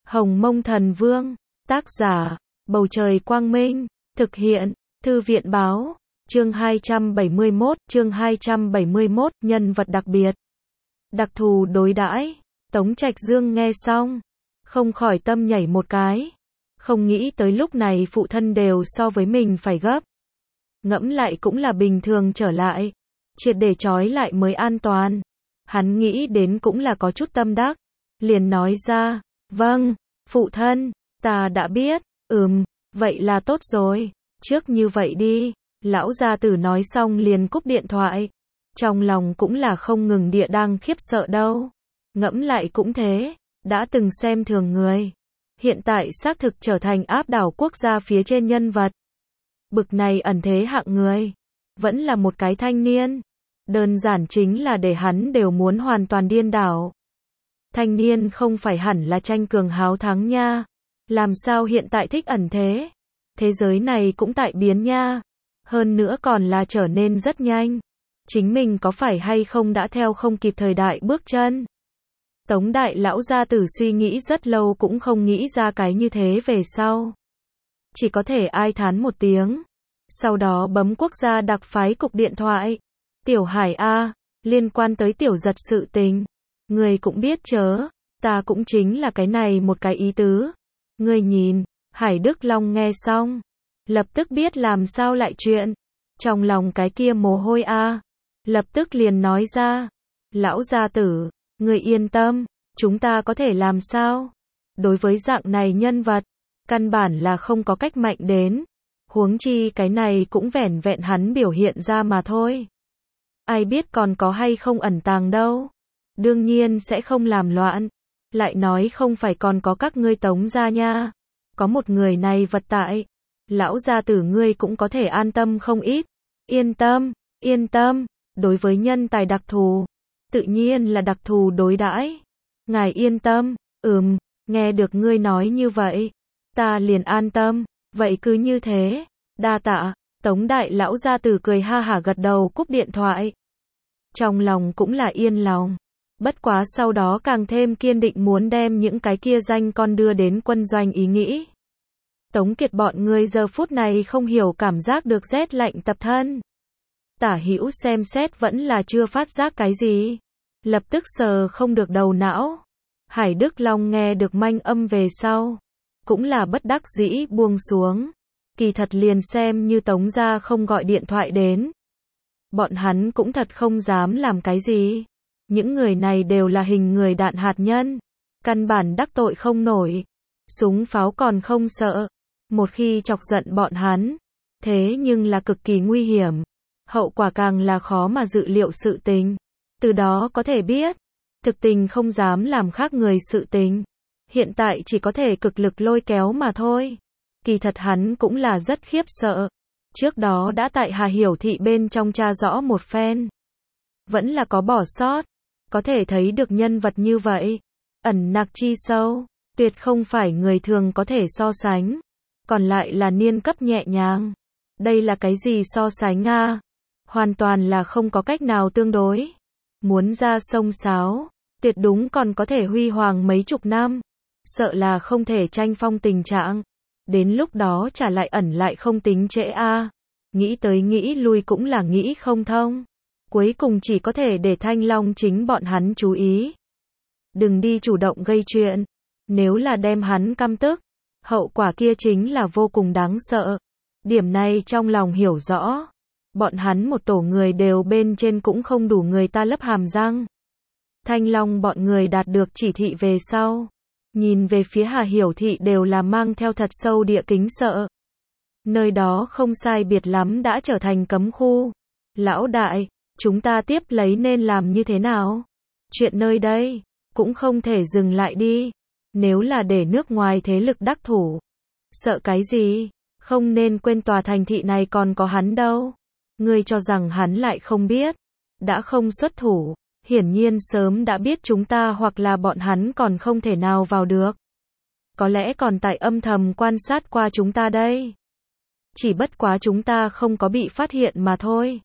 Hồng Mông Thần Vương, tác giả, Bầu Trời Quang Minh, thực hiện, Thư viện Báo, chương 271, nhân vật đặc biệt. Đặc thù đối đãi. Tống Trạch Dương nghe xong, không khỏi tâm nhảy một cái. Không nghĩ tới lúc này phụ thân đều so với mình phải gấp. Ngẫm lại cũng là bình thường trở lại. Triệt để trói lại mới an toàn. Hắn nghĩ đến cũng là có chút tâm đắc. Liền nói ra, vâng, phụ thân, ta đã biết, vậy là tốt rồi. Trước như vậy đi. Lão gia tử nói xong liền cúp điện thoại. Trong lòng cũng là không ngừng địa đang khiếp sợ đâu. Ngẫm lại cũng thế, đã từng xem thường người. Hiện tại xác thực trở thành áp đảo quốc gia phía trên nhân vật. Bực này ẩn thế hạng người. Vẫn là một cái thanh niên. Đơn giản chính là để hắn đều muốn hoàn toàn điên đảo. Thanh niên không phải hẳn là tranh cường háo thắng nha. Làm sao hiện tại thích ẩn thế? Thế giới này cũng tại biến nha. Hơn nữa còn là trở nên rất nhanh. Chính mình có phải hay không đã theo không kịp thời đại bước chân? Tống đại lão gia tử suy nghĩ rất lâu cũng không nghĩ ra cái như thế về sau. Chỉ có thể ai thán một tiếng. Sau đó bấm quốc gia đặc phái cục điện thoại. Tiểu Hải A, liên quan tới tiểu giật sự tình. Người cũng biết chớ, ta cũng chính là cái này một cái ý tứ. Người nhìn, Hải Đức Long nghe xong. Lập tức biết làm sao lại chuyện. Trong lòng cái kia mồ hôi A. Lập tức liền nói ra. Lão gia tử, người yên tâm, chúng ta có thể làm sao? Đối với dạng này nhân vật, căn bản là không có cách mạnh đến. Huống chi cái này cũng vẻn vẹn hắn biểu hiện ra mà thôi. Ai biết còn có hay không ẩn tàng đâu. Đương nhiên sẽ không làm loạn. Lại nói không phải còn có các ngươi Tống gia nha. Có một người này vật tại. Lão gia tử ngươi cũng có thể an tâm không ít. Yên tâm, đối với nhân tài đặc thù. Tự nhiên là đặc thù đối đãi. Ngài yên tâm, nghe được ngươi nói như vậy. Ta liền an tâm, vậy cứ như thế. Đa tạ, Tống đại lão gia tử cười ha hả gật đầu cúp điện thoại. Trong lòng cũng là yên lòng. Bất quá sau đó càng thêm kiên định muốn đem những cái kia danh con đưa đến quân doanh ý nghĩ. Tống Kiệt bọn người giờ phút này không hiểu cảm giác được rét lạnh tập thân. Tả Hữu xem xét vẫn là chưa phát giác cái gì. Lập tức sờ không được đầu não. Hải Đức Long nghe được manh âm về sau. Cũng là bất đắc dĩ buông xuống. Kỳ thật liền xem như Tống gia không gọi điện thoại đến. Bọn hắn cũng thật không dám làm cái gì. Những người này đều là hình người đạn hạt nhân. Căn bản đắc tội không nổi. Súng pháo còn không sợ. Một khi chọc giận bọn hắn. Thế nhưng là cực kỳ nguy hiểm. Hậu quả càng là khó mà dự liệu sự tình. Từ đó có thể biết. Thực tình không dám làm khác người sự tình. Hiện tại chỉ có thể cực lực lôi kéo mà thôi. Kỳ thật hắn cũng là rất khiếp sợ. Trước đó đã tại Hà Hiểu Thị bên trong tra rõ một phen. Vẫn là có bỏ sót. Có thể thấy được nhân vật như vậy. Ẩn nặc chi sâu. Tuyệt không phải người thường có thể so sánh. Còn lại là niên cấp nhẹ nhàng. Đây là cái gì so sánh a? Hoàn toàn là không có cách nào tương đối. Muốn ra sông sáo. Tuyệt đúng còn có thể huy hoàng mấy chục năm. Sợ là không thể tranh phong tình trạng. Đến lúc đó trả lại ẩn lại không tính trễ a. Nghĩ tới nghĩ lui cũng là nghĩ không thông. Cuối cùng chỉ có thể để Thanh Long chính bọn hắn chú ý. Đừng đi chủ động gây chuyện. Nếu là đem hắn căm tức. Hậu quả kia chính là vô cùng đáng sợ. Điểm này trong lòng hiểu rõ. Bọn hắn một tổ người đều bên trên cũng không đủ người ta lấp hàm răng. Thanh Long bọn người đạt được chỉ thị về sau. Nhìn về phía Hà Hiểu Thị đều là mang theo thật sâu địa kính sợ. Nơi đó không sai biệt lắm đã trở thành cấm khu. Lão đại, chúng ta tiếp lấy nên làm như thế nào? Chuyện nơi đây, cũng không thể dừng lại đi. Nếu là để nước ngoài thế lực đắc thủ. Sợ cái gì? Không nên quên tòa thành thị này còn có hắn đâu. Ngươi cho rằng hắn lại không biết. Đã không xuất thủ. Hiển nhiên sớm đã biết chúng ta hoặc là bọn hắn còn không thể nào vào được. Có lẽ còn tại âm thầm quan sát qua chúng ta đây. Chỉ bất quá chúng ta không có bị phát hiện mà thôi.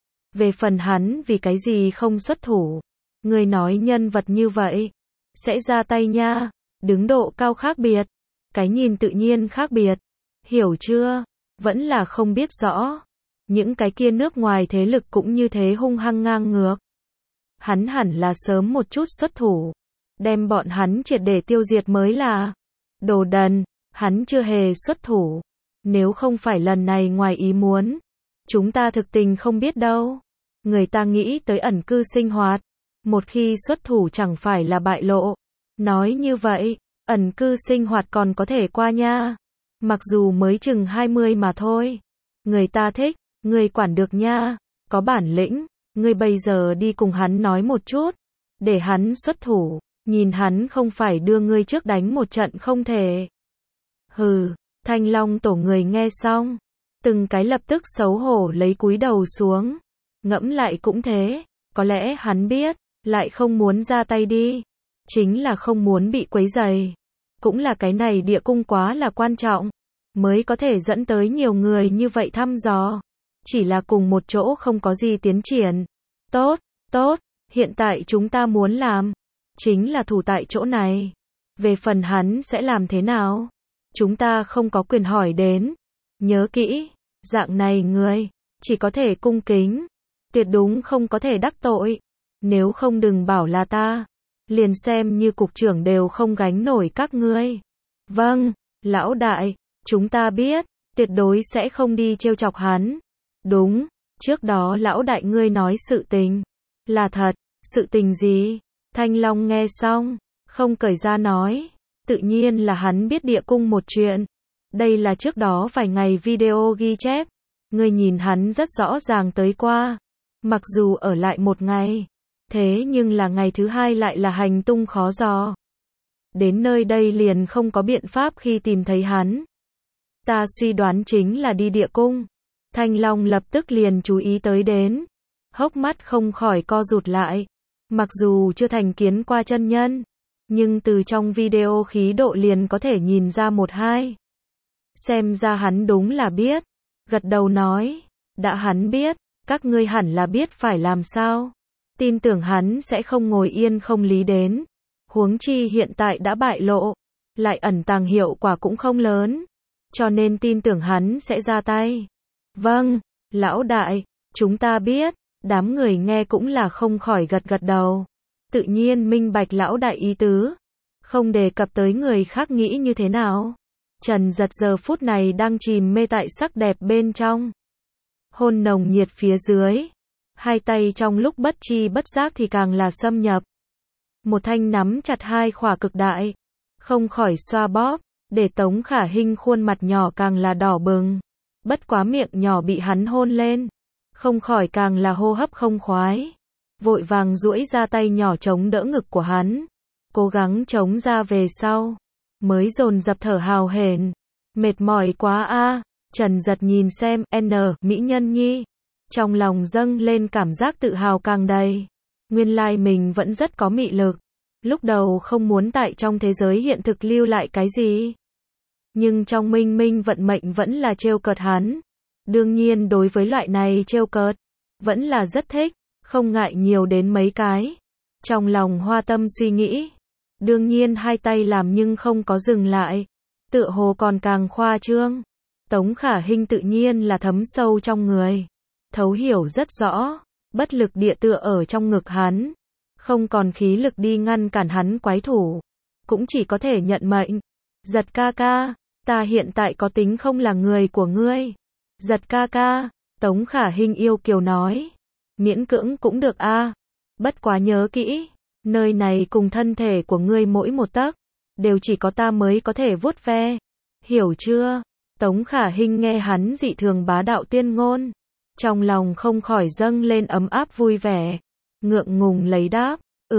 Về phần hắn vì cái gì không xuất thủ. Ngươi nói nhân vật như vậy. Sẽ ra tay nha. Đứng độ cao khác biệt, cái nhìn tự nhiên khác biệt. Hiểu chưa? Vẫn là không biết rõ. Những cái kia nước ngoài thế lực cũng như thế hung hăng ngang ngược. Hắn hẳn là sớm một chút xuất thủ, đem bọn hắn triệt để tiêu diệt mới là. Đồ đần, hắn chưa hề xuất thủ. Nếu không phải lần này ngoài ý muốn, chúng ta thực tình không biết đâu. Người ta nghĩ tới ẩn cư sinh hoạt, một khi xuất thủ chẳng phải là bại lộ. Nói như vậy, ẩn cư sinh hoạt còn có thể qua nha. Mặc dù mới chừng 20 mà thôi. Người ta thích, người quản được nha. Có bản lĩnh, người bây giờ đi cùng hắn nói một chút. Để hắn xuất thủ, nhìn hắn không phải đưa ngươi trước đánh một trận không thể. Hừ, Thanh Long tổ người nghe xong. Từng cái lập tức xấu hổ lấy cúi đầu xuống. Ngẫm lại cũng thế, có lẽ hắn biết, lại không muốn ra tay đi. Chính là không muốn bị quấy rầy. Cũng là cái này địa cung quá là quan trọng, mới có thể dẫn tới nhiều người như vậy thăm dò. Chỉ là cùng một chỗ không có gì tiến triển. Tốt, tốt, hiện tại chúng ta muốn làm, chính là thủ tại chỗ này. Về phần hắn sẽ làm thế nào? Chúng ta không có quyền hỏi đến. Nhớ kỹ, dạng này người, chỉ có thể cung kính. Tuyệt đúng không có thể đắc tội. Nếu không đừng bảo là ta. Liền xem như cục trưởng đều không gánh nổi các ngươi. Vâng, lão đại, chúng ta biết, tuyệt đối sẽ không đi trêu chọc hắn. Đúng, trước đó lão đại ngươi nói sự tình. Là thật, sự tình gì? Thanh Long nghe xong, không cởi ra nói. Tự nhiên là hắn biết địa cung một chuyện. Đây là trước đó vài ngày video ghi chép. Ngươi nhìn hắn rất rõ ràng tới qua. Mặc dù ở lại một ngày. Thế nhưng là ngày thứ hai lại là hành tung khó dò. Đến nơi đây liền không có biện pháp khi tìm thấy hắn. Ta suy đoán chính là đi địa cung. Thanh Long lập tức liền chú ý tới đến. Hốc mắt không khỏi co rụt lại. Mặc dù chưa thành kiến qua chân nhân, nhưng từ trong video khí độ liền có thể nhìn ra một hai. Xem ra hắn đúng là biết. Gật đầu nói, đã hắn biết, các ngươi hẳn là biết phải làm sao. Tin tưởng hắn sẽ không ngồi yên không lý đến. Huống chi hiện tại đã bại lộ, lại ẩn tàng hiệu quả cũng không lớn. Cho nên tin tưởng hắn sẽ ra tay. Vâng, lão đại, chúng ta biết. Đám người nghe cũng là không khỏi gật gật đầu. Tự nhiên minh bạch lão đại ý tứ. Không đề cập tới người khác nghĩ như thế nào. Trần Giật giờ phút này đang chìm mê tại sắc đẹp bên trong. Hôn nồng nhiệt phía dưới. Hai tay trong lúc bất chi bất giác thì càng là xâm nhập. Một thanh nắm chặt hai khỏa cực đại. Không khỏi xoa bóp, để Tống Khả Hinh khuôn mặt nhỏ càng là đỏ bừng. Bất quá miệng nhỏ bị hắn hôn lên. Không khỏi càng là hô hấp không khoái. Vội vàng duỗi ra tay nhỏ chống đỡ ngực của hắn. Cố gắng chống ra về sau. Mới dồn dập thở hào hển. Mệt mỏi quá a. Trần Giật nhìn xem, mỹ nhân nhi. Trong lòng dâng lên cảm giác tự hào càng đầy. Nguyên lai mình vẫn rất có mị lực. Lúc đầu không muốn tại trong thế giới hiện thực lưu lại cái gì. Nhưng trong minh minh vận mệnh vẫn là trêu cợt hắn. Đương nhiên đối với loại này trêu cợt, vẫn là rất thích, không ngại nhiều đến mấy cái. Trong lòng hoa tâm suy nghĩ. Đương nhiên hai tay làm nhưng không có dừng lại. Tựa hồ còn càng khoa trương. Tống Khả Hinh tự nhiên là thấm sâu trong người. Thấu hiểu rất rõ. Bất lực địa tựa ở trong ngực hắn. Không còn khí lực đi ngăn cản hắn quái thủ. Cũng chỉ có thể nhận mệnh. Giật ca ca, ta hiện tại có tính không là người của ngươi. Giật ca ca, Tống Khả Hinh yêu kiều nói. Miễn cưỡng cũng được a. Bất quá nhớ kỹ. Nơi này cùng thân thể của ngươi mỗi một tấc. Đều chỉ có ta mới có thể vuốt ve. Hiểu chưa? Tống Khả Hinh nghe hắn dị thường bá đạo tuyên ngôn. Trong lòng không khỏi dâng lên ấm áp vui vẻ. Ngượng ngùng lấy đáp.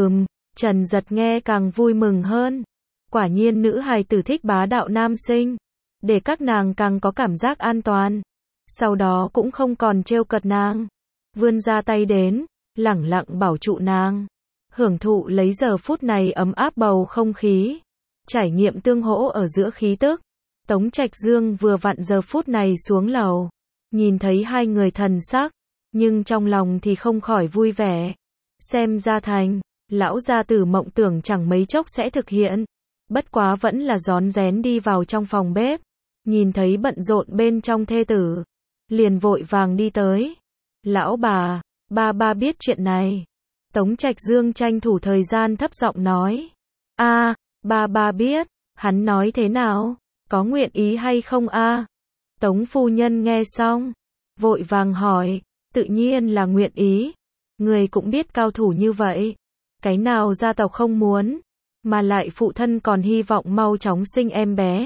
Trần Giật nghe càng vui mừng hơn. Quả nhiên nữ hài tử thích bá đạo nam sinh. Để các nàng càng có cảm giác an toàn. Sau đó cũng không còn trêu cợt nàng. Vươn ra tay đến, lẳng lặng bảo trụ nàng. Hưởng thụ lấy giờ phút này ấm áp bầu không khí. Trải nghiệm tương hỗ ở giữa khí tức. Tống Trạch Dương vừa vặn giờ phút này xuống lầu. Nhìn thấy hai người thần sắc. Nhưng trong lòng thì không khỏi vui vẻ. Xem ra thành, lão gia tử mộng tưởng chẳng mấy chốc sẽ thực hiện. Bất quá vẫn là rón rén đi vào trong phòng bếp, nhìn thấy bận rộn bên trong thê tử, liền vội vàng đi tới. Lão bà, ba biết chuyện này. Tống Trạch Dương tranh thủ thời gian thấp giọng nói. A, ba biết, hắn nói thế nào? Có nguyện ý hay không a? Tống phu nhân nghe xong, vội vàng hỏi, tự nhiên là nguyện ý. Người cũng biết cao thủ như vậy, cái nào gia tộc không muốn, mà lại phụ thân còn hy vọng mau chóng sinh em bé.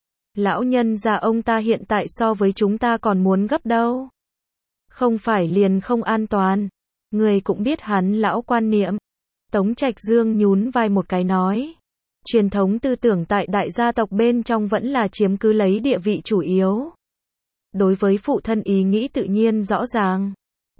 Lão nhân già ông ta hiện tại so với chúng ta còn muốn gấp đâu. Không phải liền không an toàn. Người cũng biết hắn lão quan niệm. Tống Trạch Dương nhún vai một cái nói. Truyền thống tư tưởng tại đại gia tộc bên trong vẫn là chiếm cứ lấy địa vị chủ yếu. Đối với phụ thân ý nghĩ tự nhiên rõ ràng.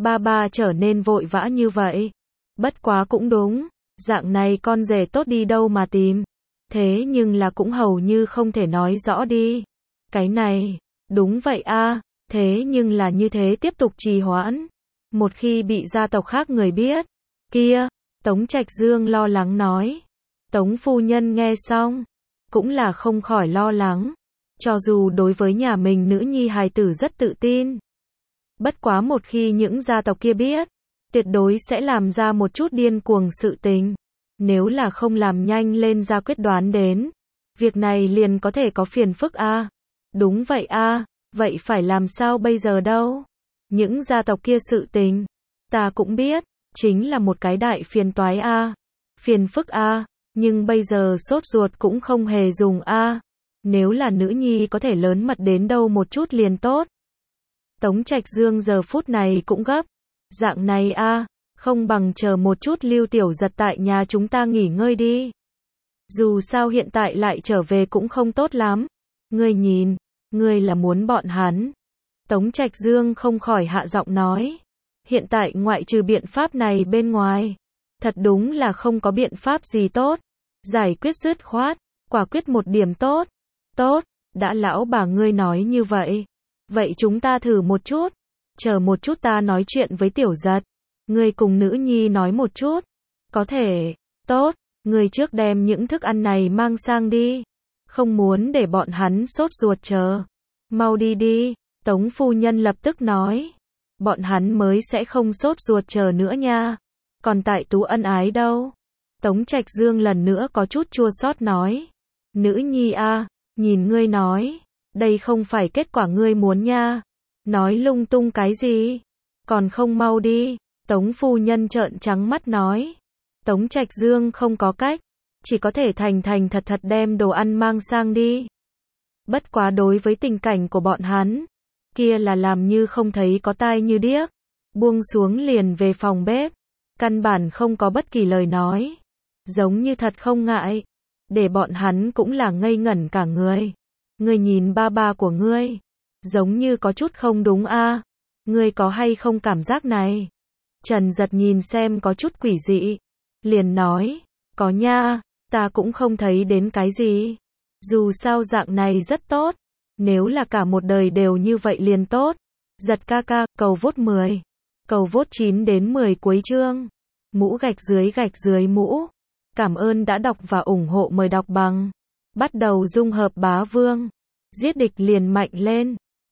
Ba trở nên vội vã như vậy. Bất quá cũng đúng. Dạng này con rể tốt đi đâu mà tìm. Thế nhưng là cũng hầu như không thể nói rõ đi. Cái này, đúng vậy a, thế nhưng là như thế tiếp tục trì hoãn. Một khi bị gia tộc khác người biết, kia, Tống Trạch Dương lo lắng nói. Tống phu nhân nghe xong, cũng là không khỏi lo lắng. Cho dù đối với nhà mình nữ nhi hài tử rất tự tin. Bất quá một khi những gia tộc kia biết, tuyệt đối sẽ làm ra một chút điên cuồng sự tình. Nếu là không làm nhanh lên ra quyết đoán đến, việc này liền có thể có phiền phức a. Đúng vậy a, vậy phải làm sao bây giờ đâu? Những gia tộc kia sự tình, ta cũng biết, chính là một cái đại phiền toái a. Phiền phức a, nhưng bây giờ sốt ruột cũng không hề dùng a. Nếu là nữ nhi có thể lớn mật đến đâu một chút liền tốt. Tống Trạch Dương giờ phút này cũng gấp. Dạng này a, không bằng chờ một chút Lưu Tiểu Giật tại nhà chúng ta nghỉ ngơi đi. Dù sao hiện tại lại trở về cũng không tốt lắm. Ngươi nhìn, ngươi là muốn bọn hắn. Tống Trạch Dương không khỏi hạ giọng nói. Hiện tại ngoại trừ biện pháp này bên ngoài, thật đúng là không có biện pháp gì tốt. Giải quyết dứt khoát, quả quyết một điểm tốt. Tốt, đã lão bà ngươi nói như vậy. Vậy chúng ta thử một chút. Chờ một chút ta nói chuyện với Tiểu Giật. Ngươi cùng nữ nhi nói một chút. Có thể, tốt, ngươi trước đem những thức ăn này mang sang đi. Không muốn để bọn hắn sốt ruột chờ. Mau đi đi, Tống phu nhân lập tức nói. Bọn hắn mới sẽ không sốt ruột chờ nữa nha. Còn tại Tú ân ái đâu? Tống Trạch Dương lần nữa có chút chua xót nói. Nữ nhi a, nhìn ngươi nói. Đây không phải kết quả ngươi muốn nha. Nói lung tung cái gì? Còn không mau đi. Tống phu nhân trợn trắng mắt nói. Tống Trạch Dương không có cách. Chỉ có thể thành thật đem đồ ăn mang sang đi. Bất quá đối với tình cảnh của bọn hắn, kia là làm như không thấy có tai như điếc. Buông xuống liền về phòng bếp. Căn bản không có bất kỳ lời nói. Giống như thật không ngại. Để bọn hắn cũng là ngây ngẩn cả người. Ngươi nhìn ba của ngươi. Giống như có chút không đúng a. Ngươi có hay không cảm giác này? Trần Giật nhìn xem có chút quỷ dị. Liền nói. Có nha. Ta cũng không thấy đến cái gì. Dù sao dạng này rất tốt. Nếu là cả một đời đều như vậy liền tốt. Giật ca ca, cầu vote 10. Cầu vote 9 đến 10 cuối chương. Mũ gạch dưới mũ. Cảm ơn đã đọc và ủng hộ, mời đọc bằng. Bắt đầu dung hợp bá vương. Giết địch liền mạnh lên.